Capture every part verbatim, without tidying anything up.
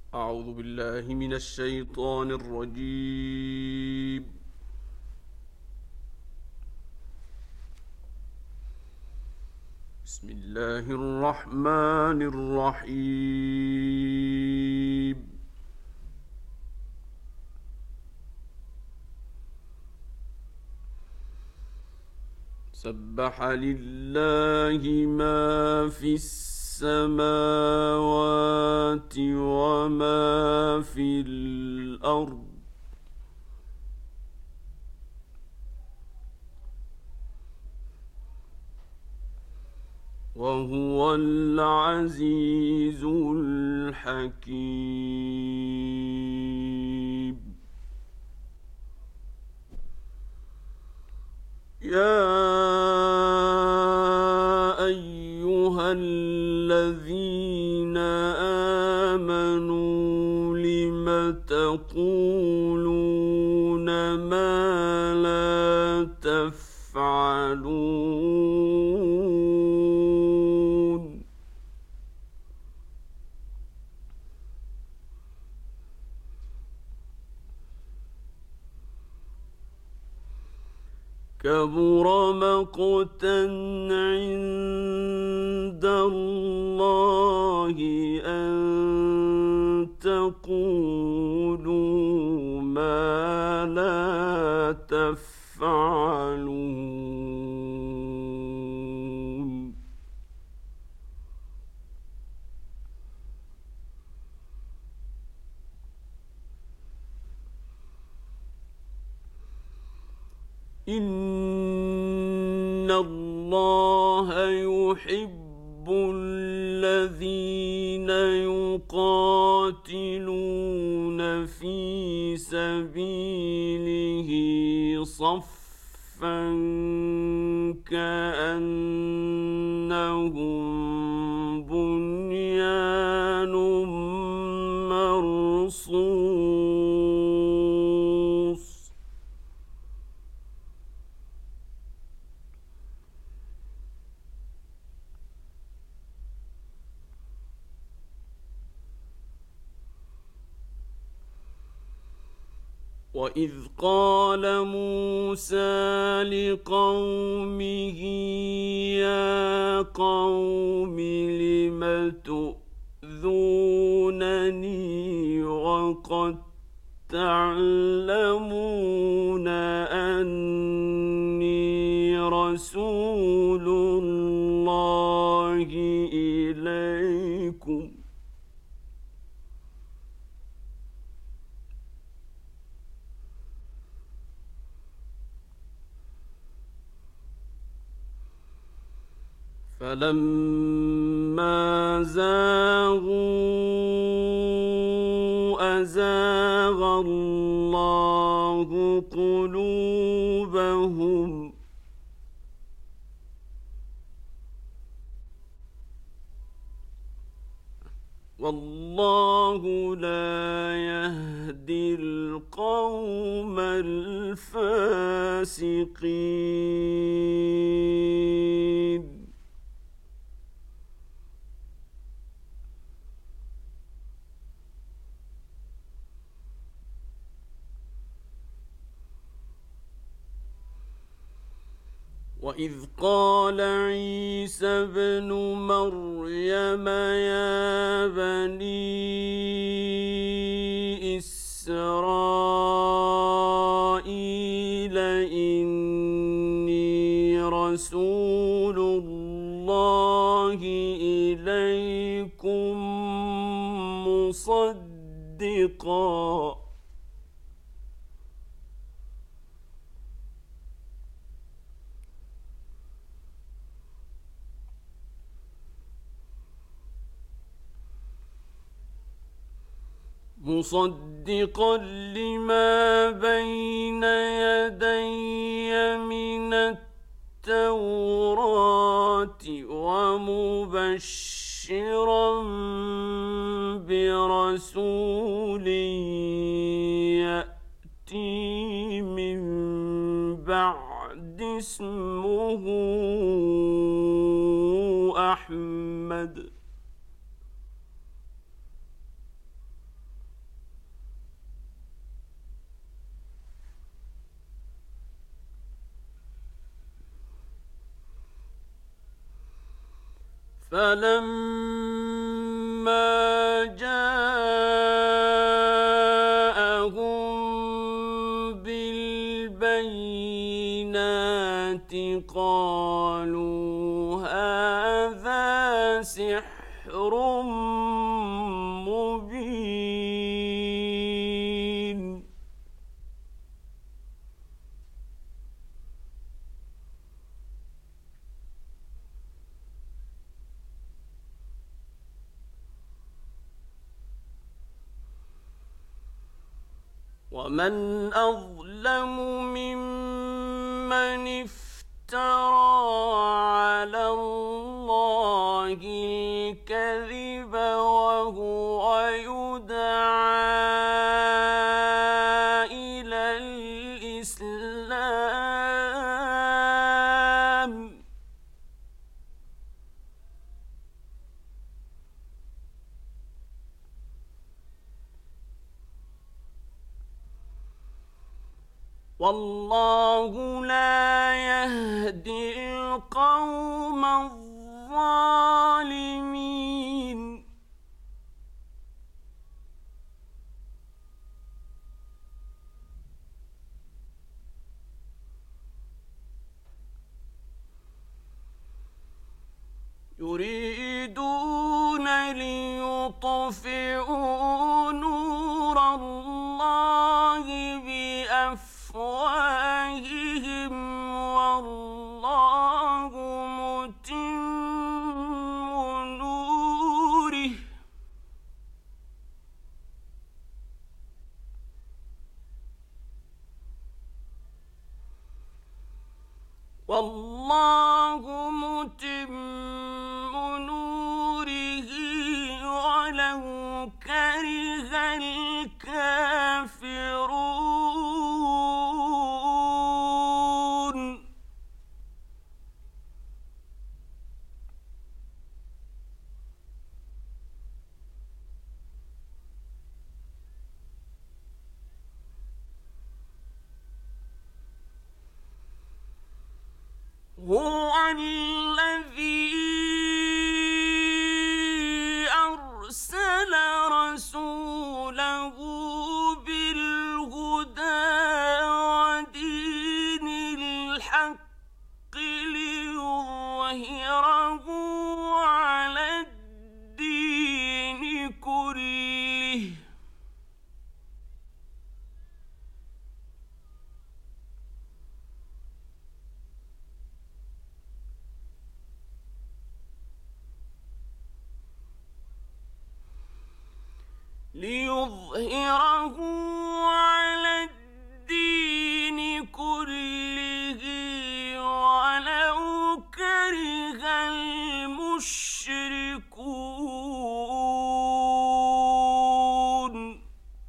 أعوذ بالله من الشيطان الرجيم. بسم الله الرحمن الرحيم. سبح لله ما في السماوات وما في الأرض وهو العزيز الحكيم. يا أيها الذين آمنوا لم تقولون ما لا تفعلون؟ كبر مقتا عند الله أن تقولوا ما لا تفعلون. إن الله يحب الذين يقاتلون في سبيله صفا كأنهم بنيان مرصوص. وإذ قال موسى لقومه يا قوم لم تؤذونني وقد تعلمون أني رسول الله إليكم فلما زاغوا أزاغ الله قلوبهم والله لا يهدي القوم الفاسقين. وإذ قال عيسى ابن مريم يا بني إسرائيل إني رسول الله إليكم مصدقا مصدقا لما بين يدي من التوراة ومبشرا برسول يأتي من بعد اسمه أحمد فلما جاءهم بالبينات قالوا هذا سحر مبين ومن أظلم ممن افترى على الله الكذب وهو يدعى إلى الإسلام والله لا يهدي القوم الظالمين يريدون ليطفئوا نور الله بأفواههم والله متم نوره والله متم نوره ولو كره الكافرون هو الذي أرسل رسوله بالهدى ودين الحق ليظهره على الدين كله ليظهره على الدين كله ولو كره المشركون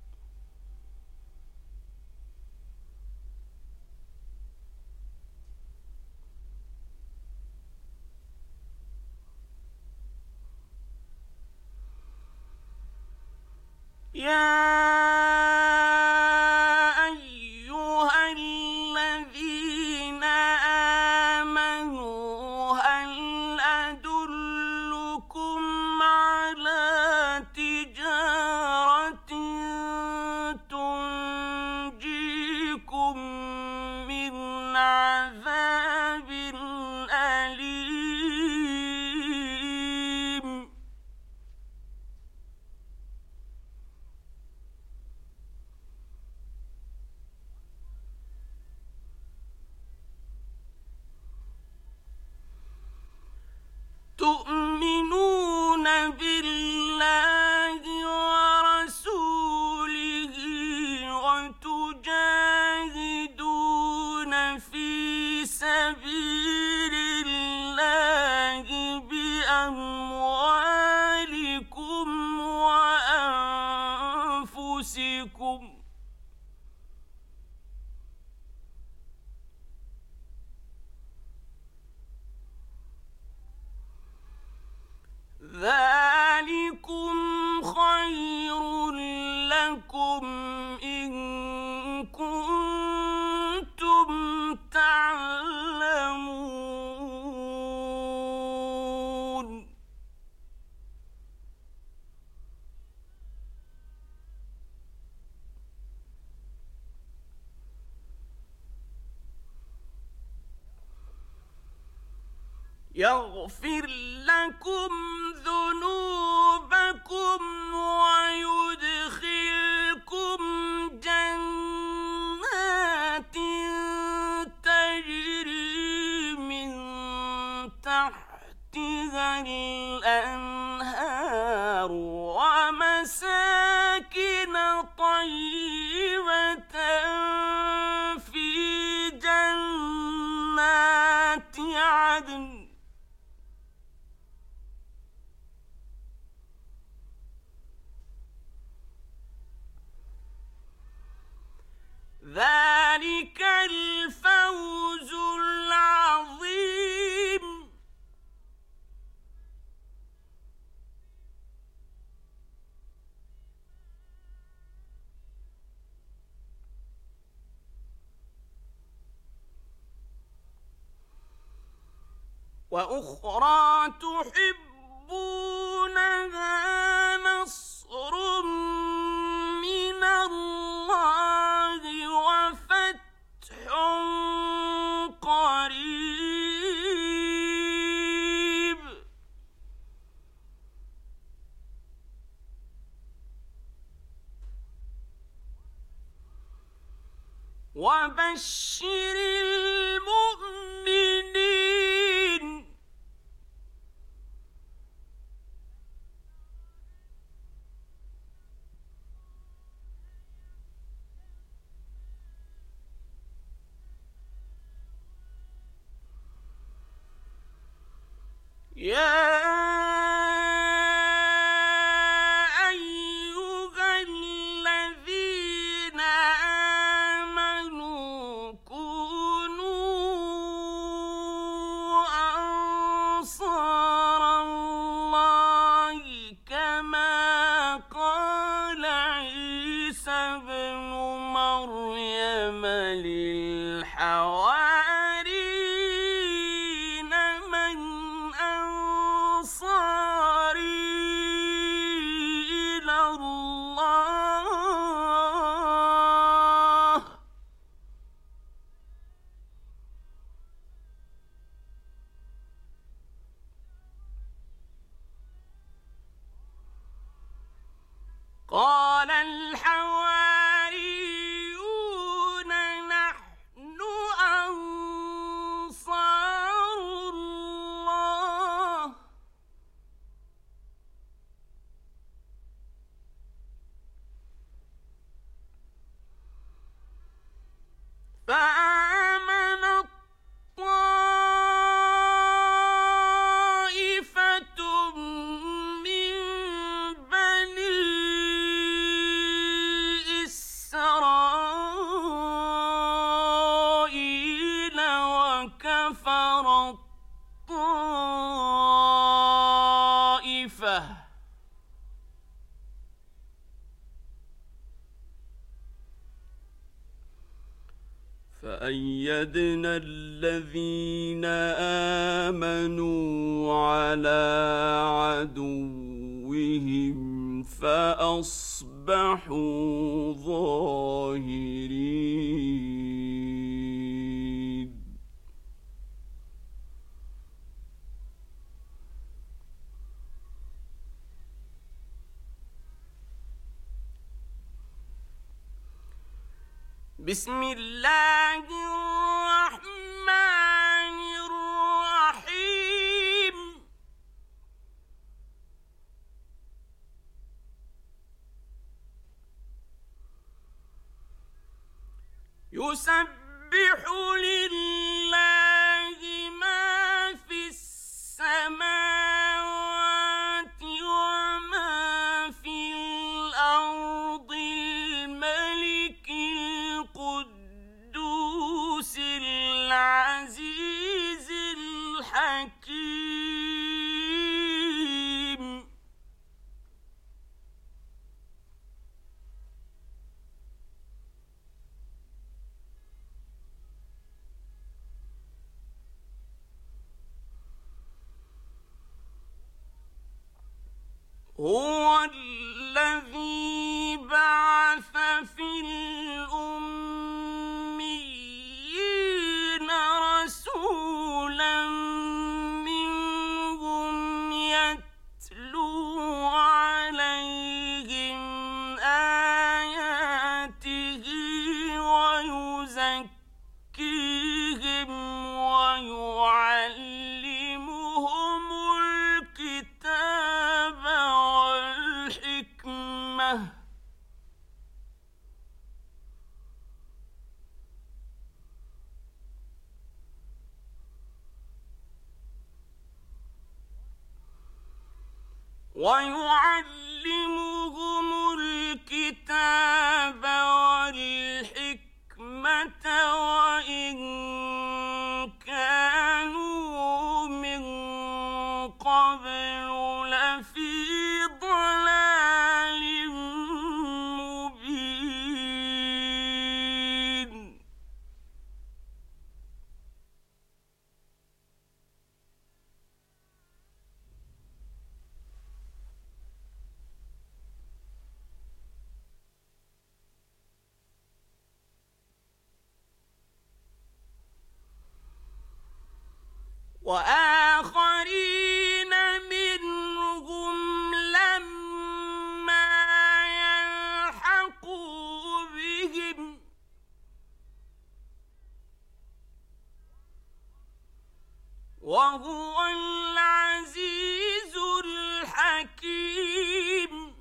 يا أيها الذين آمنوا هل أدلكم على تجارة تنجيكم من عذاب أليم تؤمنون بالله ورسوله وتجاهدون في سبيل الله بأموالكم وأنفسكم ذلكم خير لكم إن كنتم تعلمون يغفر لكم ذنوبكم ويدخلكم جنات تجري من تحتها الأنهار ومساكن طيبة في جنات عدن ذلك الفوز العظيم. وأخرى تحبونها نصر من الله وفتح قريب وبشر المؤمنين. يا أيها الذين آمنوا كونوا أنصار الله كما قال عيسى ابن مريم للحواريين من أنصاري إلى الله قال الحواريون نحن أنصار الله فآمنت طائفة من بني إسرائيل وكفرت طائفة فأيدنا الذين آمنوا على عدوهم فأصبحوا ظاهرين. بسم الله الرحمن الرحيم. يسبح لله ما في السماوات وما في الأرض الملك القدوس العزيز الحكيم. هو الذي بعث في الأميين رسولا من الحكمة ويعلمهم الكتاب والحكمة وإن كانوا من قبل لفي ضلال مبين وآخرين منهم لما يلحقوا بهم وهو العزيز الحكيم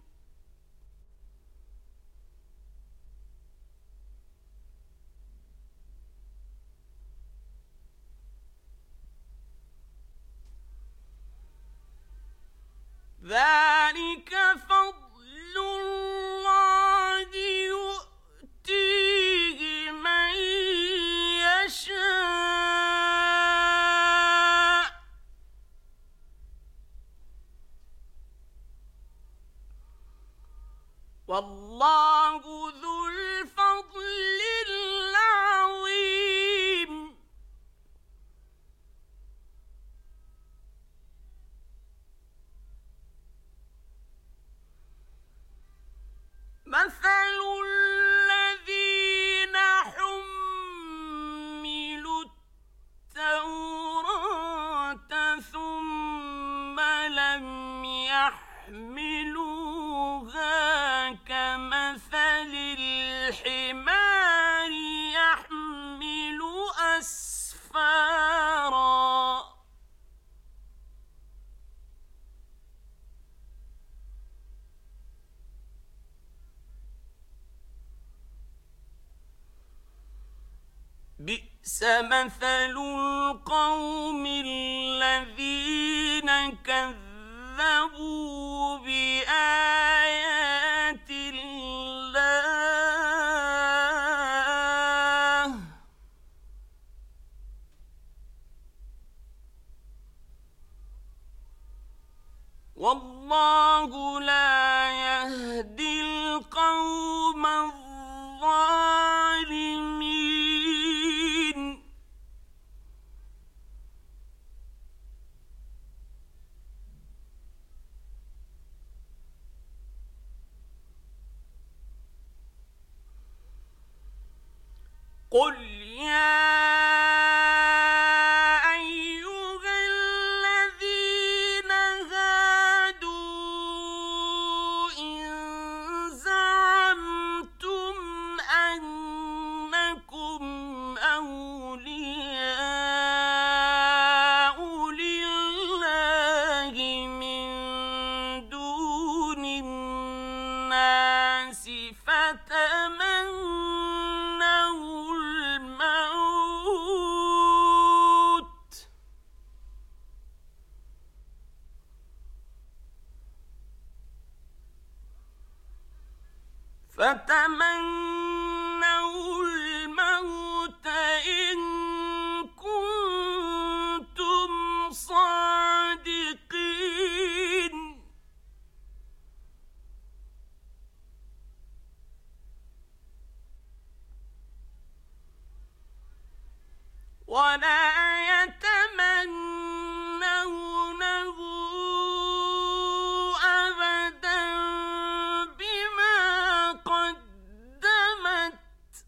ذلك فضل الله يؤتيه من يشاء والله ذو الفضل العظيم مثل الذين حملوا التوراة ثم لم يحملوها كمثل الحمار يحمل أسفارا بئس مثل القوم الذين كذبوا بآيات الله والله لا يهدي القوم الظالمين قل يا أيها الذين هادوا إن زعمتم أنكم أولياء لله من دون الناس فتمنوا الموت فتمنوا الموت إن كنتم صادقين ولا يتمنونه أبدا بما قدمت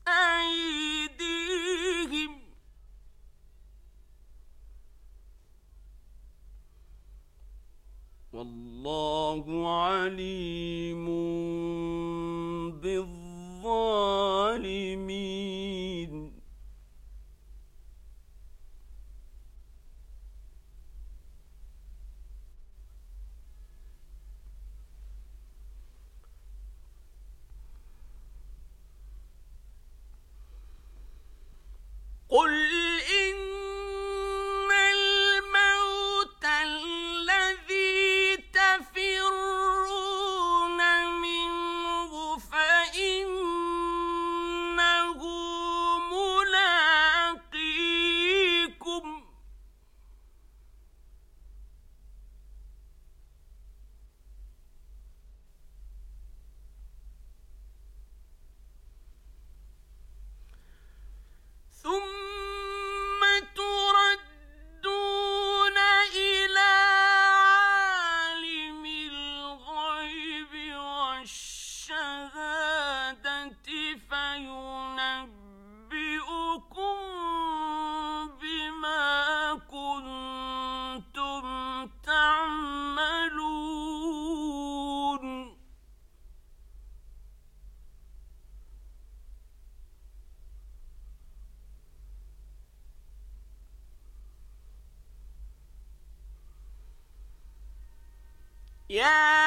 أيديهم والله عليم بالظالمين يا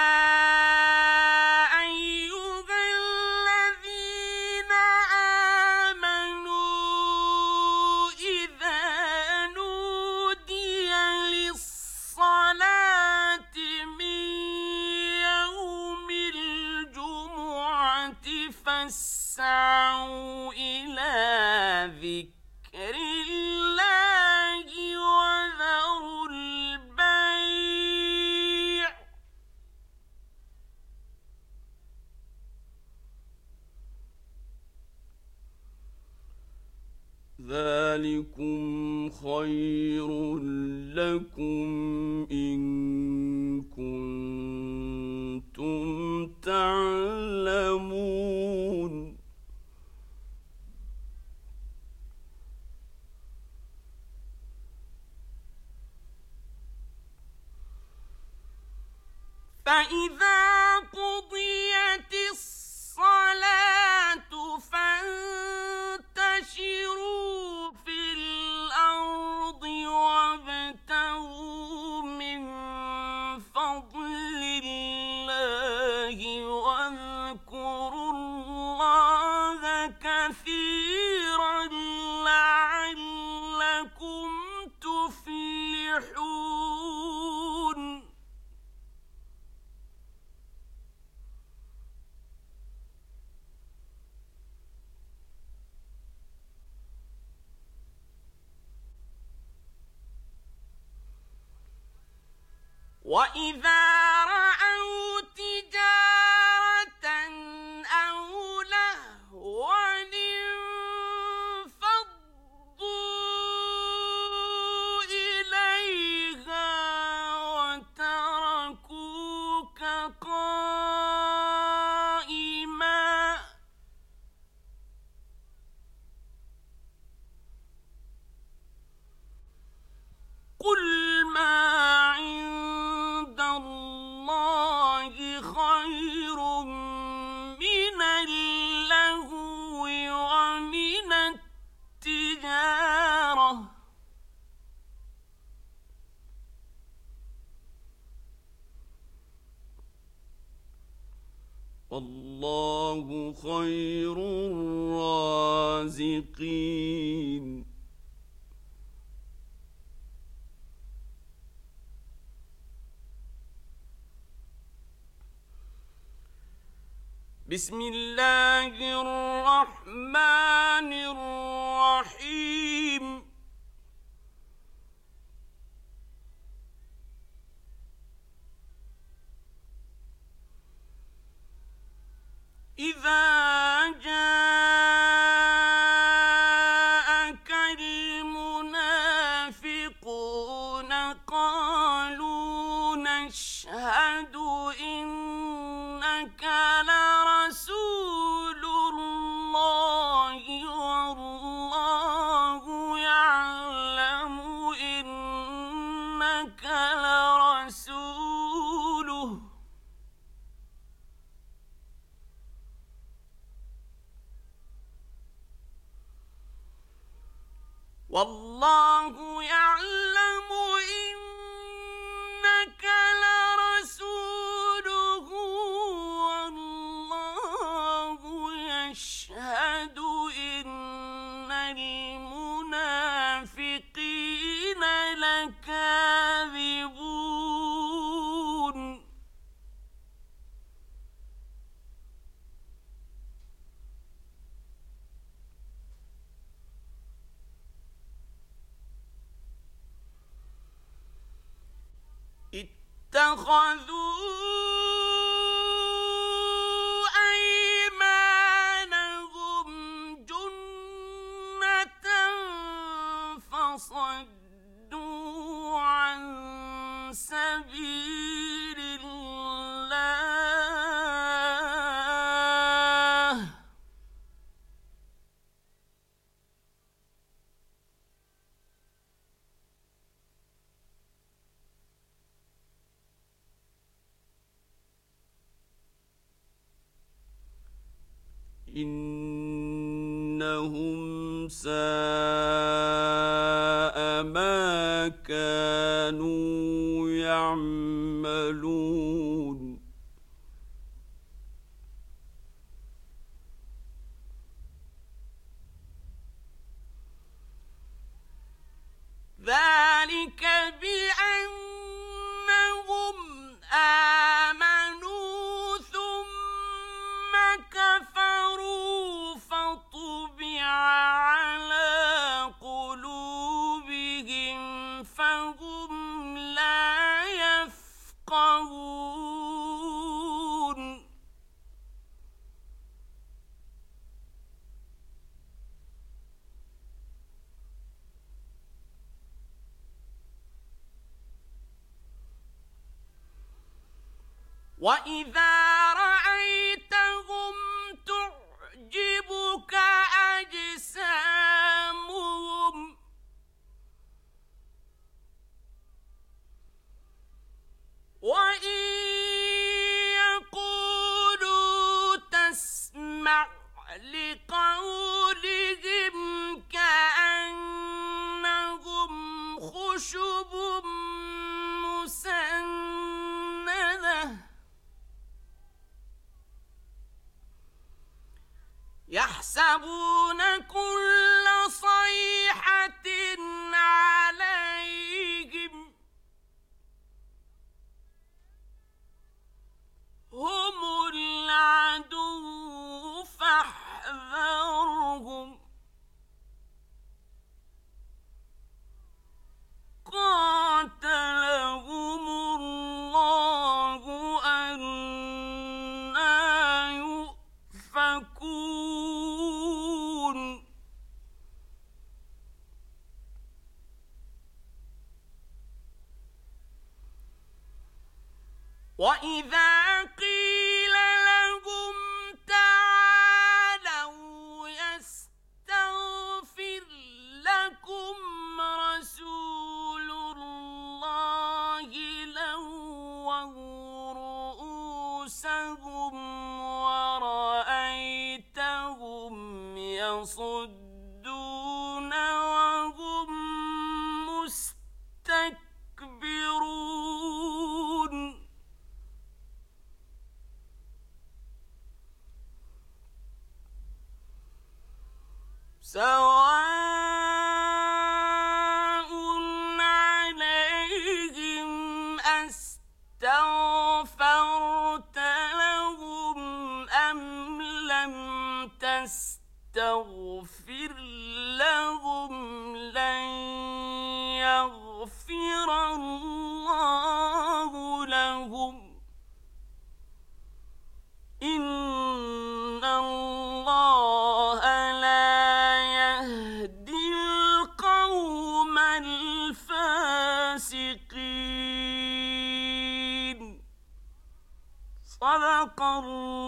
أيها الذين آمنوا إذا نودي للصلاة من يوم الجمعة فاسعوا إلى ذكر الله وذروا البيع ذلكم خير لكم إن كنتم تعلمون فإذا قضيت الصلاة فانتشروا في الأرض وابتغوا من فضل الله واذكروا الله كثيرا لعلكم تفلحون وإذا رأوا تجارة أو لهوا انفضوا إليها وتركوك قائما قل ما عند الله خير من اللهو ومن التجارة والله خير الرازقين بسم الله الرحمن الرحيم إذا جاءك المنافقون قالوا نشهد إنك لرسول الله والله يعلم إنك لرسوله والله يعلم إنك لرسوله والله يشهد إن المنافقين لكاذبون اتخذوا أيمانهم جنة فصدوا عن سبيل الله إنهم ساء ما كانوا يعملون يعملون ذلك بأنهم آمنوا ثم كفروا فطبع على قلوبهم فهم لا يفقهون وَإِذَا رَأَيْتَهُمْ تُعْجِبُكَ أَجْسَامُهُمْ وَإِنْ يَقُولُوا تَسْمَعْ لِقَوْلِهِمْ كَأَنَّهُمْ خُشُبٌ مُّسَنَّدَةٌ يحسبون كل صيحة عليهم هم العدو فاحذرهم قاتلهم الله أنى يؤفكون وَإِذَا قِيلَ لَهُمْ تَعَالَوْا يَسْتَغْفِرْ لَكُمْ رَسُولُ اللَّهِ لَوَّوْا رُءُوسَهُمْ وَرَأَيْتَهُمْ يَصُدُّونَ وَهُمْ مُسْتَكْبِرُونَ سواء عليهم أستغفرت لهم أم لم تستغفر لهم لن يغفر الله لهم إن الله لا يهدي القوم الفاسقين صدق الله